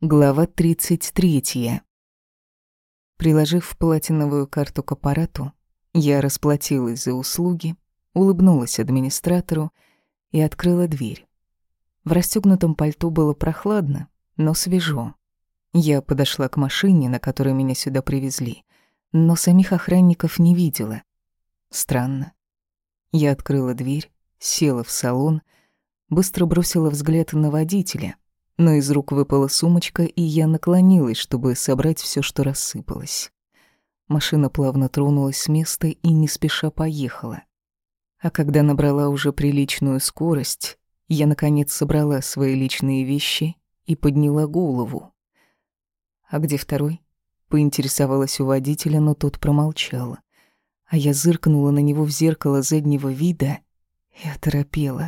Глава 33. Приложив платиновую карту к аппарату, я расплатилась за услуги, улыбнулась администратору и открыла дверь. В расстёгнутом пальто было прохладно, но свежо. Я подошла к машине, на которой меня сюда привезли, но самих охранников не видела. Странно. Я открыла дверь, села в салон, быстро бросила взгляд на водителя, но из рук выпала сумочка, и я наклонилась, чтобы собрать всё, что рассыпалось. Машина плавно тронулась с места и не спеша поехала. А когда набрала уже приличную скорость, я, наконец, собрала свои личные вещи и подняла голову. «А где второй?» — поинтересовалась у водителя, но тот промолчал. А я зыркнула на него в зеркало заднего вида и оторопела.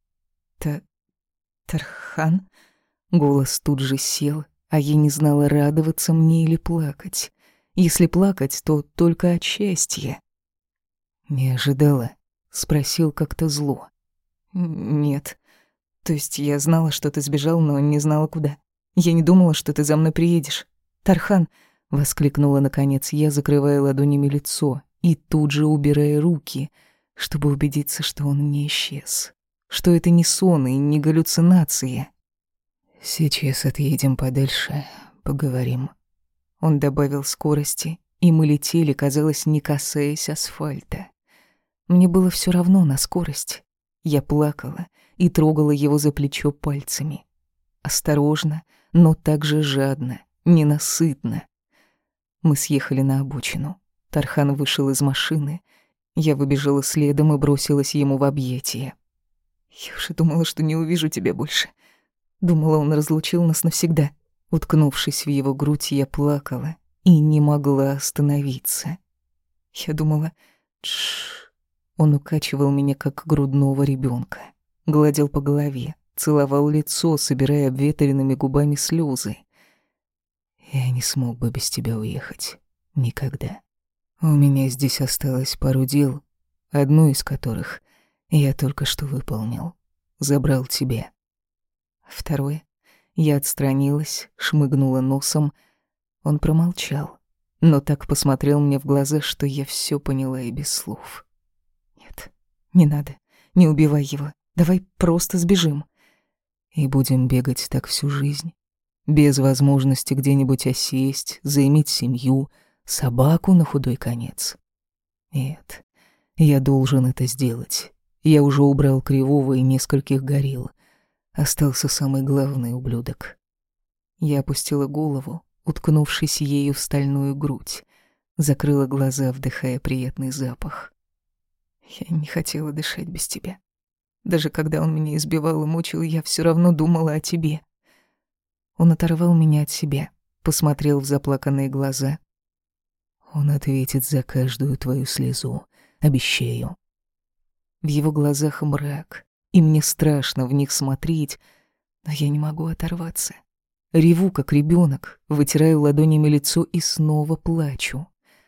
«Тархан?» Голос тут же сел, а я не знала, радоваться мне или плакать. Если плакать, то только от счастья. «Не ожидала?» — спросил как-то зло. «Нет. То есть я знала, что ты сбежал, но не знала, куда. Я не думала, что ты за мной приедешь. Тархан!» — воскликнула наконец я, закрывая ладонями лицо и тут же убирая руки, чтобы убедиться, что он не исчез. Что это не сон и не галлюцинация. «Сейчас отъедем подальше, поговорим». Он добавил скорости, и мы летели, казалось, не касаясь асфальта. Мне было всё равно на скорость. Я плакала и трогала его за плечо пальцами. Осторожно, но также жадно, ненасытно. Мы съехали на обочину. Тархан вышел из машины. Я выбежала следом и бросилась ему в объятия. «Я уже думала, что не увижу тебя больше. Думала, он разлучил нас навсегда». Уткнувшись в его грудь, я плакала и не могла остановиться. Я думала... Тш. Он укачивал меня, как грудного ребенка, гладил по голове, целовал лицо, собирая обветренными губами слезы. «Я не смог бы без тебя уехать. Никогда. У меня здесь осталось пару дел, одно из которых я только что выполнил. Забрал тебя. Второе. Я отстранилась, шмыгнула носом. Он промолчал, но так посмотрел мне в глаза, что я всё поняла и без слов. «Нет, не надо, не убивай его. Давай просто сбежим. И будем бегать так всю жизнь, без возможности где-нибудь осесть, заиметь семью, собаку на худой конец. Нет, я должен это сделать. Я уже убрал Кривого и нескольких горилл. Остался самый главный ублюдок». Я опустила голову, уткнувшись ею в стальную грудь, закрыла глаза, вдыхая приятный запах. «Я не хотела дышать без тебя. Даже когда он меня избивал и мучил, я всё равно думала о тебе». Он оторвал меня от себя, посмотрел в заплаканные глаза. «Он ответит за каждую твою слезу, обещаю». В его глазах мрак, и мне страшно в них смотреть, но я не могу оторваться. Реву, как ребёнок, вытираю ладонями лицо и снова плачу.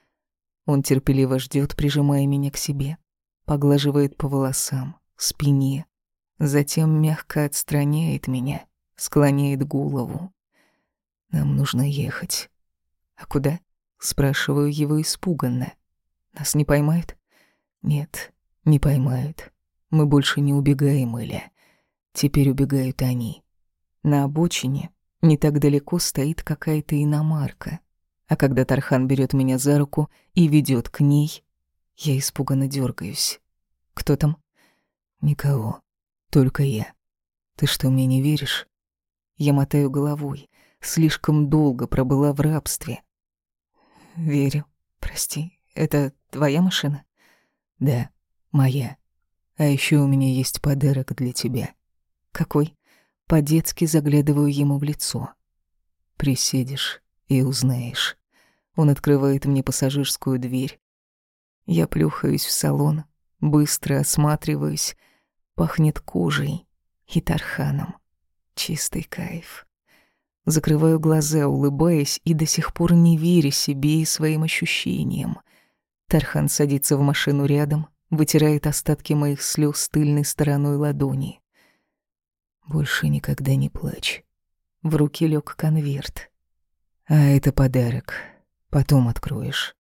Он терпеливо ждёт, прижимая меня к себе, поглаживает по волосам, спине, затем мягко отстраняет меня, склоняет голову. «Нам нужно ехать». «А куда?» — спрашиваю его испуганно. «Нас не поймают?» «Нет, не поймают. Мы больше не убегаем, Эля. Теперь убегают они». На обочине не так далеко стоит какая-то иномарка. А когда Тархан берет меня за руку и ведет к ней, я испуганно дергаюсь. «Кто там?» «Никого. Только я. Ты что, мне не веришь?» Я мотаю головой. Слишком долго пробыла в рабстве. «Верю. Прости. Это твоя машина?» «Да, моя. А еще у меня есть подарок для тебя». «Какой?» По-детски заглядываю ему в лицо. «Присядешь и узнаешь». Он открывает мне пассажирскую дверь. Я плюхаюсь в салон, быстро осматриваюсь. Пахнет кожей и Тарханом. Чистый кайф. Закрываю глаза, улыбаясь и до сих пор не веря себе и своим ощущениям. Тархан садится в машину рядом, вытирает остатки моих слез тыльной стороной ладони. «Больше никогда не плачь. В руки лег конверт. «А это подарок. Потом откроешь».